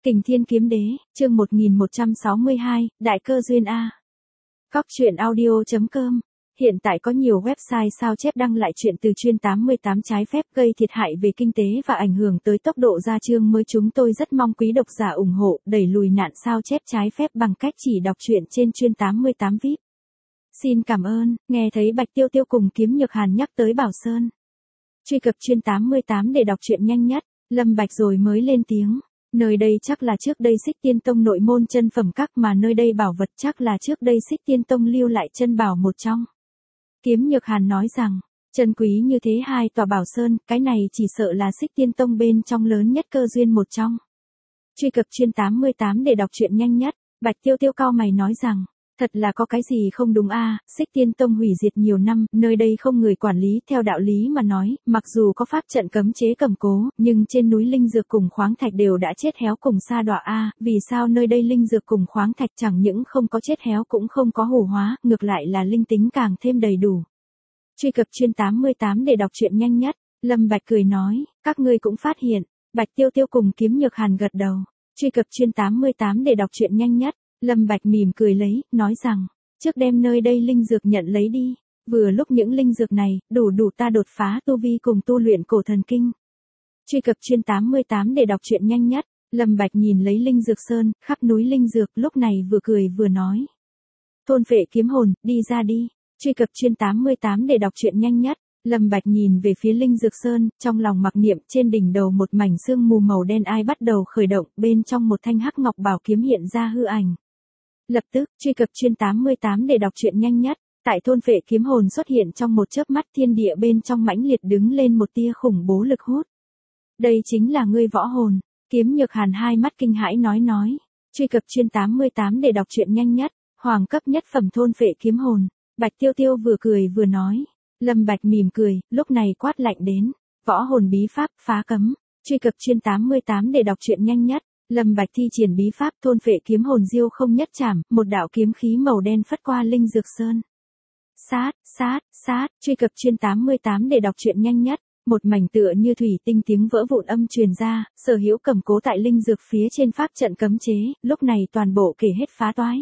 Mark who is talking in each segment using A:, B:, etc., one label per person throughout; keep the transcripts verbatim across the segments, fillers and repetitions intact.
A: Kình Thiên Kiếm Đế, chương một nghìn một trăm sáu mươi hai, Đại Cơ Duyên A. Cóc truyện audio chấm com. Hiện tại có nhiều website sao chép đăng lại chuyện từ chuyên tám mươi tám trái phép gây thiệt hại về kinh tế và ảnh hưởng tới tốc độ ra chương mới. Chúng tôi rất mong quý độc giả ủng hộ, đẩy lùi nạn sao chép trái phép bằng cách chỉ đọc truyện trên chuyên tám mươi tám vi ai pi. Xin cảm ơn. Nghe thấy Bạch Tiêu Tiêu cùng Kiếm Nhược Hàn nhắc tới Bảo Sơn. Truy cập chuyên tám mươi tám để đọc truyện nhanh nhất, Lâm Bạch rồi mới lên tiếng. Nơi đây chắc là trước đây Xích Tiên Tông nội môn chân phẩm các, mà nơi đây bảo vật chắc là trước đây Xích Tiên Tông lưu lại chân bảo một trong. Kiếm Nhược Hàn nói rằng, chân quý như thế hai tòa Bảo Sơn, cái này chỉ sợ là Xích Tiên Tông bên trong lớn nhất cơ duyên một trong. Truy cập chuyên tám mươi tám để đọc truyện nhanh nhất, Bạch Tiêu Tiêu cau mày nói rằng, thật là có cái gì không đúng a, Xích Tiên Tông hủy diệt nhiều năm, nơi đây không người quản lý, theo đạo lý mà nói, mặc dù có pháp trận cấm chế cầm cố, nhưng trên núi linh dược cùng khoáng thạch đều đã chết héo cùng sa đọa a, vì sao nơi đây linh dược cùng khoáng thạch chẳng những không có chết héo cũng không có hủ hóa, ngược lại là linh tính càng thêm đầy đủ. Truy cập chuyên tám mươi tám để đọc truyện nhanh nhất, Lâm Bạch cười nói, các ngươi cũng phát hiện. Bạch Tiêu Tiêu cùng Kiếm Nhược Hàn gật đầu. Truy cập chuyên tám mươi tám để đọc truyện nhanh nhất, Lâm Bạch mỉm cười lấy, nói rằng, trước đem nơi đây linh dược nhận lấy đi, vừa lúc những linh dược này, đủ đủ ta đột phá tu vi cùng tu luyện cổ thần kinh. Truy cập chuyên tám mươi tám để đọc truyện nhanh nhất, Lâm Bạch nhìn lấy linh dược sơn, khắp núi linh dược, lúc này vừa cười vừa nói. Thôn phệ kiếm hồn, đi ra đi. Truy cập chuyên tám mươi tám để đọc truyện nhanh nhất, Lâm Bạch nhìn về phía linh dược sơn, trong lòng mặc niệm, trên đỉnh đầu một mảnh sương mù màu đen ai bắt đầu khởi động, bên trong một thanh hắc ngọc bảo kiếm hiện ra hư ảnh. Lập tức, truy cập chuyên tám mươi tám để đọc truyện nhanh nhất, tại thôn phệ kiếm hồn xuất hiện trong một chớp mắt, thiên địa bên trong mãnh liệt đứng lên một tia khủng bố lực hút. Đây chính là ngươi võ hồn. Kiếm Nhược Hàn hai mắt kinh hãi nói nói. Truy cập chuyên tám mươi tám để đọc truyện nhanh nhất, hoàng cấp nhất phẩm thôn phệ kiếm hồn. Bạch Tiêu Tiêu vừa cười vừa nói. Lâm Bạch mỉm cười, lúc này quát lạnh đến. Võ hồn bí pháp, phá cấm. Truy cập chuyên tám mươi tám để đọc truyện nhanh nhất. Lâm Bạch thi triển bí pháp thôn phệ kiếm hồn diêu không nhất chảm, một đạo kiếm khí màu đen phất qua linh dược sơn. Sát, sát, sát, truy cập chuyên tám mươi tám để đọc truyện nhanh nhất, một mảnh tựa như thủy tinh tiếng vỡ vụn âm truyền ra, sở hữu cầm cố tại linh dược phía trên pháp trận cấm chế, lúc này toàn bộ kể hết phá toái.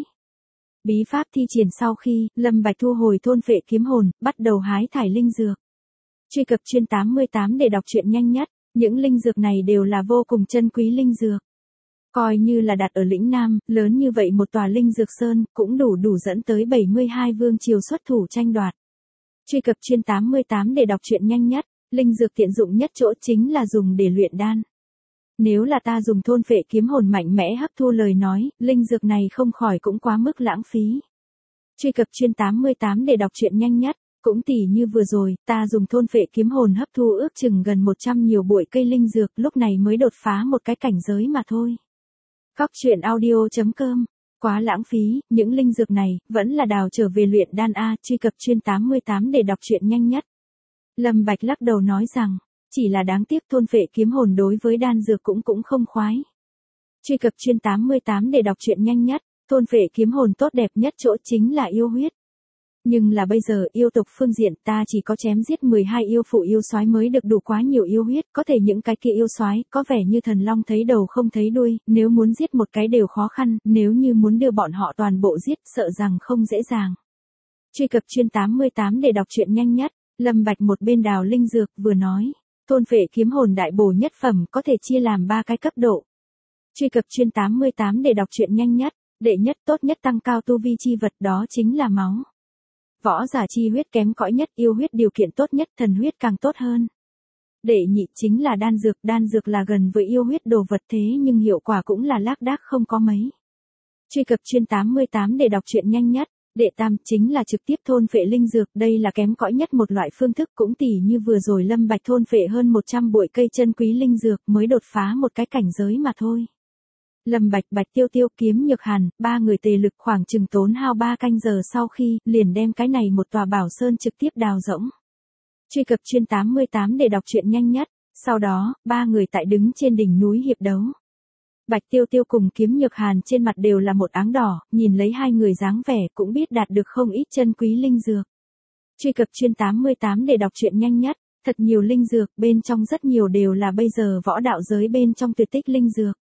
A: Bí pháp thi triển sau khi, Lâm Bạch thu hồi thôn phệ kiếm hồn, bắt đầu hái thải linh dược. Truy cập chuyên tám mươi tám để đọc truyện nhanh nhất, những linh dược này đều là vô cùng chân quý linh dược. Coi như là đặt ở lĩnh Nam, lớn như vậy một tòa linh dược sơn, cũng đủ đủ dẫn tới bảy mươi hai vương triều xuất thủ tranh đoạt. Truy cập chuyên tám mươi tám để đọc truyện nhanh nhất, linh dược tiện dụng nhất chỗ chính là dùng để luyện đan. Nếu là ta dùng thôn phệ kiếm hồn mạnh mẽ hấp thu lời nói, linh dược này không khỏi cũng quá mức lãng phí. Truy cập chuyên tám mươi tám để đọc truyện nhanh nhất, cũng tỉ như vừa rồi, ta dùng thôn phệ kiếm hồn hấp thu ước chừng gần một trăm nhiều bụi cây linh dược, lúc này mới đột phá một cái cảnh giới mà thôi. Cóc truyện audio chấm com. Quá lãng phí, những linh dược này, vẫn là đào trở về luyện đan A. Truy cập chuyên tám mươi tám để đọc truyện nhanh nhất. Lâm Bạch lắc đầu nói rằng, chỉ là đáng tiếc thôn phệ kiếm hồn đối với đan dược cũng cũng không khoái. Truy cập chuyên tám mươi tám để đọc truyện nhanh nhất, thôn phệ kiếm hồn tốt đẹp nhất chỗ chính là yêu huyết. Nhưng là bây giờ yêu tộc phương diện ta chỉ có chém giết mười hai yêu phụ yêu soái mới được đủ quá nhiều yêu huyết, có thể những cái kia yêu soái có vẻ như thần long thấy đầu không thấy đuôi, nếu muốn giết một cái đều khó khăn, nếu như muốn đưa bọn họ toàn bộ giết sợ rằng không dễ dàng. Truy cập chuyên tám mươi tám để đọc truyện nhanh nhất, Lâm Bạch một bên đào linh dược vừa nói, thôn phệ kiếm hồn đại bổ nhất phẩm có thể chia làm ba cái cấp độ. Truy cập chuyên tám mươi tám để đọc truyện nhanh nhất, đệ nhất tốt nhất tăng cao tu vi chi vật đó chính là máu. Võ giả chi huyết kém cỏi nhất, yêu huyết điều kiện tốt nhất, thần huyết càng tốt hơn. Đệ nhị chính là đan dược, đan dược là gần với yêu huyết đồ vật thế nhưng hiệu quả cũng là lác đác không có mấy. Truy cập chuyên tám mươi tám để đọc truyện nhanh nhất, đệ tam chính là trực tiếp thôn phệ linh dược, đây là kém cỏi nhất một loại phương thức, cũng tỉ như vừa rồi Lâm Bạch thôn phệ hơn một trăm bụi cây chân quý linh dược mới đột phá một cái cảnh giới mà thôi. Lâm Bạch, Bạch Tiêu Tiêu, Kiếm Nhược Hàn, ba người tề lực khoảng chừng tốn hao ba canh giờ sau khi, liền đem cái này một tòa bảo sơn trực tiếp đào rỗng. Truy cập chuyên tám mươi tám để đọc truyện nhanh nhất, sau đó, ba người tại đứng trên đỉnh núi hiệp đấu. Bạch Tiêu Tiêu cùng Kiếm Nhược Hàn trên mặt đều là một áng đỏ, nhìn lấy hai người dáng vẻ cũng biết đạt được không ít chân quý linh dược. Truy cập chuyên tám mươi tám để đọc truyện nhanh nhất, thật nhiều linh dược, bên trong rất nhiều đều là bây giờ võ đạo giới bên trong tuyệt tích linh dược.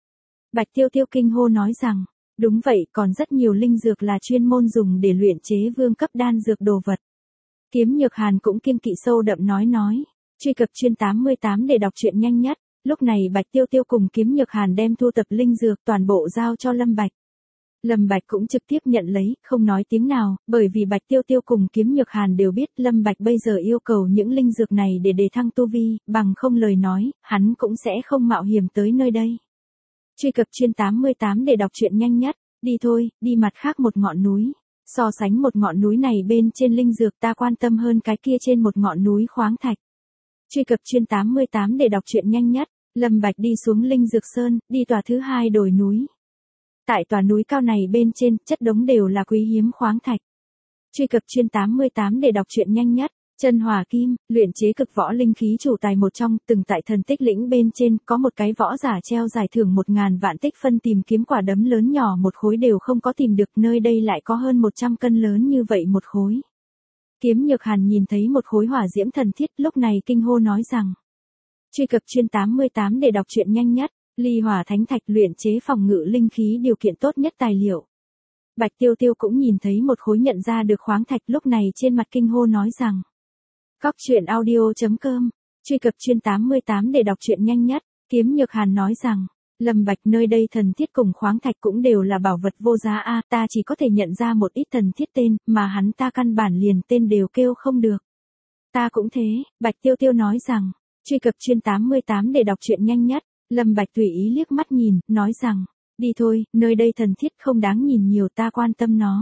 A: Bạch Tiêu Tiêu kinh hô nói rằng, đúng vậy, còn rất nhiều linh dược là chuyên môn dùng để luyện chế vương cấp đan dược đồ vật. Kiếm Nhược Hàn cũng kiêng kỵ sâu đậm nói nói, truy cập chuyên tám mươi tám để đọc truyện nhanh nhất. Lúc này Bạch Tiêu Tiêu cùng Kiếm Nhược Hàn đem thu tập linh dược toàn bộ giao cho Lâm Bạch. Lâm Bạch cũng trực tiếp nhận lấy, không nói tiếng nào, bởi vì Bạch Tiêu Tiêu cùng Kiếm Nhược Hàn đều biết Lâm Bạch bây giờ yêu cầu những linh dược này để đề thăng tu vi, bằng không lời nói, hắn cũng sẽ không mạo hiểm tới nơi đây. Truy cập chuyên tám mươi tám để đọc truyện nhanh nhất, đi thôi, đi mặt khác một ngọn núi. So sánh một ngọn núi này bên trên linh dược ta quan tâm hơn cái kia trên một ngọn núi khoáng thạch. Truy cập chuyên tám mươi tám để đọc truyện nhanh nhất, Lâm Bạch đi xuống Linh Dược Sơn, đi tòa thứ hai đồi núi. Tại tòa núi cao này bên trên, chất đống đều là quý hiếm khoáng thạch. Truy cập chuyên tám mươi tám để đọc truyện nhanh nhất, Chân Hỏa Kim, luyện chế cực võ linh khí chủ tài một trong, từng tại thần tích lĩnh bên trên, có một cái võ giả treo giải thưởng một ngàn vạn tích phân tìm kiếm quả đấm lớn nhỏ một khối đều không có tìm được, nơi đây lại có hơn một trăm cân lớn như vậy một khối. Kiếm Nhược Hàn nhìn thấy một khối hỏa diễm thần thiết, lúc này kinh hô nói rằng, truy cập chuyên tám mươi tám để đọc truyện nhanh nhất, Ly Hỏa Thánh Thạch luyện chế phòng ngự linh khí điều kiện tốt nhất tài liệu. Bạch Tiêu Tiêu cũng nhìn thấy một khối nhận ra được khoáng thạch, lúc này trên mặt kinh hô nói rằng, Cóc truyện audio chấm com, truy cập chuyên tám mươi tám để đọc truyện nhanh nhất. Kiếm Nhược Hàn nói rằng, Lâm Bạch nơi đây thần thiết cùng khoáng thạch cũng đều là bảo vật vô giá a, ta chỉ có thể nhận ra một ít thần thiết tên, mà hắn ta căn bản liền tên đều kêu không được. Ta cũng thế, Bạch Tiêu Tiêu nói rằng, truy cập chuyên tám mươi tám để đọc truyện nhanh nhất. Lâm Bạch tùy ý liếc mắt nhìn, nói rằng, đi thôi, nơi đây thần thiết không đáng nhìn nhiều, ta quan tâm nó.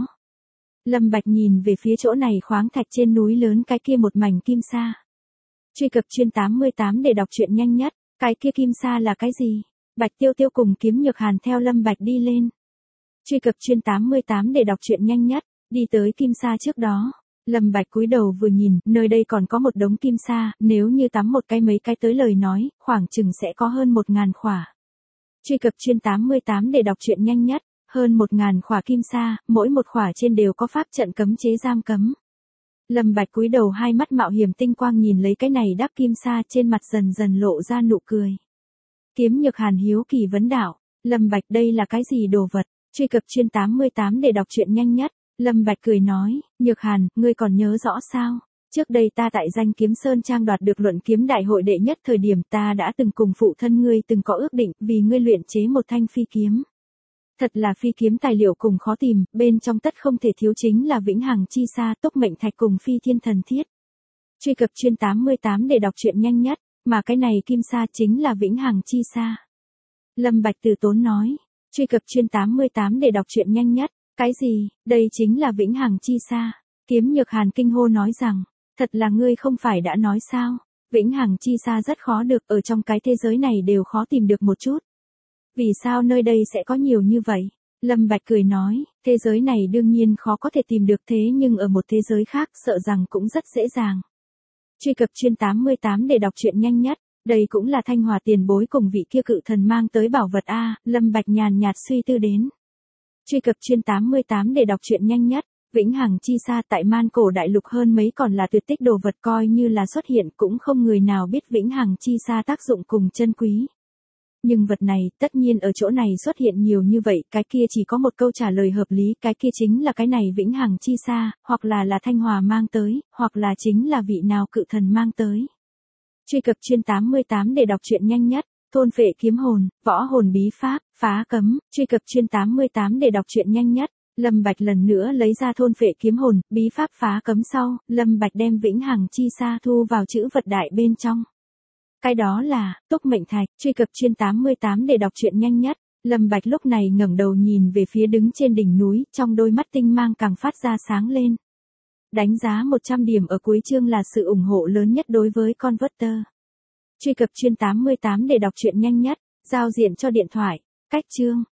A: Lâm Bạch nhìn về phía chỗ này khoáng thạch trên núi lớn, cái kia một mảnh kim sa. Truy cập chuyên tám mươi tám để đọc truyện nhanh nhất, cái kia kim sa là cái gì? Bạch Tiêu Tiêu cùng Kiếm Nhược Hàn theo Lâm Bạch đi lên. Truy cập chuyên tám mươi tám để đọc truyện nhanh nhất, đi tới kim sa trước đó. Lâm Bạch cúi đầu vừa nhìn, nơi đây còn có một đống kim sa, nếu như tắm một cái mấy cái tới lời nói, khoảng chừng sẽ có hơn một ngàn khỏa. Truy cập chuyên tám mươi tám để đọc truyện nhanh nhất, hơn một ngàn khỏa kim sa, mỗi một khỏa trên đều có pháp trận cấm chế giam cấm. Lâm Bạch cúi đầu, hai mắt mạo hiểm tinh quang nhìn lấy cái này đắp kim sa, trên mặt dần dần lộ ra nụ cười. Kiếm Nhược Hàn hiếu kỳ vấn đạo, Lâm Bạch đây là cái gì đồ vật? Truy cập chuyên tám mươi tám để đọc truyện nhanh nhất. Lâm Bạch cười nói, Nhược Hàn, ngươi còn nhớ rõ sao? Trước đây ta tại Danh Kiếm Sơn Trang đoạt được luận kiếm đại hội đệ nhất thời điểm, ta đã từng cùng phụ thân ngươi từng có ước định, vì ngươi luyện chế một thanh phi kiếm. Thật là phi kiếm tài liệu cùng khó tìm, bên trong tất không thể thiếu chính là vĩnh hằng chi sa, túc mệnh thạch cùng phi thiên thần thiết. Truy cập chuyên tám mươi tám để đọc truyện nhanh nhất, mà cái này kim sa chính là vĩnh hằng chi sa. Lâm Bạch từ tốn nói, truy cập chuyên tám mươi tám để đọc truyện nhanh nhất. Cái gì, đây chính là vĩnh hằng chi sa. Kiếm Nhược Hàn kinh hô nói rằng, thật là ngươi không phải đã nói sao, vĩnh hằng chi sa rất khó được, ở trong cái thế giới này đều khó tìm được một chút. Vì sao nơi đây sẽ có nhiều như vậy? Lâm Bạch cười nói, thế giới này đương nhiên khó có thể tìm được, thế nhưng ở một thế giới khác sợ rằng cũng rất dễ dàng. Truy cập chuyên tám mươi tám để đọc truyện nhanh nhất, đây cũng là Thanh Hòa tiền bối cùng vị kia cự thần mang tới bảo vật a. Lâm Bạch nhàn nhạt suy tư đến. Truy cập chuyên tám mươi tám để đọc truyện nhanh nhất, vĩnh hằng chi sa tại Man Cổ Đại Lục hơn mấy còn là tuyệt tích đồ vật, coi như là xuất hiện cũng không người nào biết vĩnh hằng chi sa tác dụng cùng chân quý. Nhưng vật này, tất nhiên ở chỗ này xuất hiện nhiều như vậy, cái kia chỉ có một câu trả lời hợp lý, cái kia chính là cái này vĩnh hằng chi sa, hoặc là là Thanh Hòa mang tới, hoặc là chính là vị nào cự thần mang tới. Truy cập chuyên tám mươi tám để đọc truyện nhanh nhất, thôn phệ kiếm hồn, võ hồn bí pháp, phá cấm. Truy cập chuyên tám mươi tám để đọc truyện nhanh nhất. Lâm Bạch lần nữa lấy ra thôn phệ kiếm hồn, bí pháp phá cấm sau, Lâm Bạch đem vĩnh hằng chi sa thu vào chữ vật đại bên trong. Cái đó là túc mệnh thạch. Truy cập chuyên tám mươi tám để đọc truyện nhanh nhất. Lâm Bạch lúc này ngẩng đầu nhìn về phía đứng trên đỉnh núi, trong đôi mắt tinh mang càng phát ra sáng lên. Đánh giá một trăm điểm ở cuối chương là sự ủng hộ lớn nhất đối với Converter. Truy cập chuyên tám mươi tám để đọc truyện nhanh nhất, giao diện cho điện thoại. Cách chương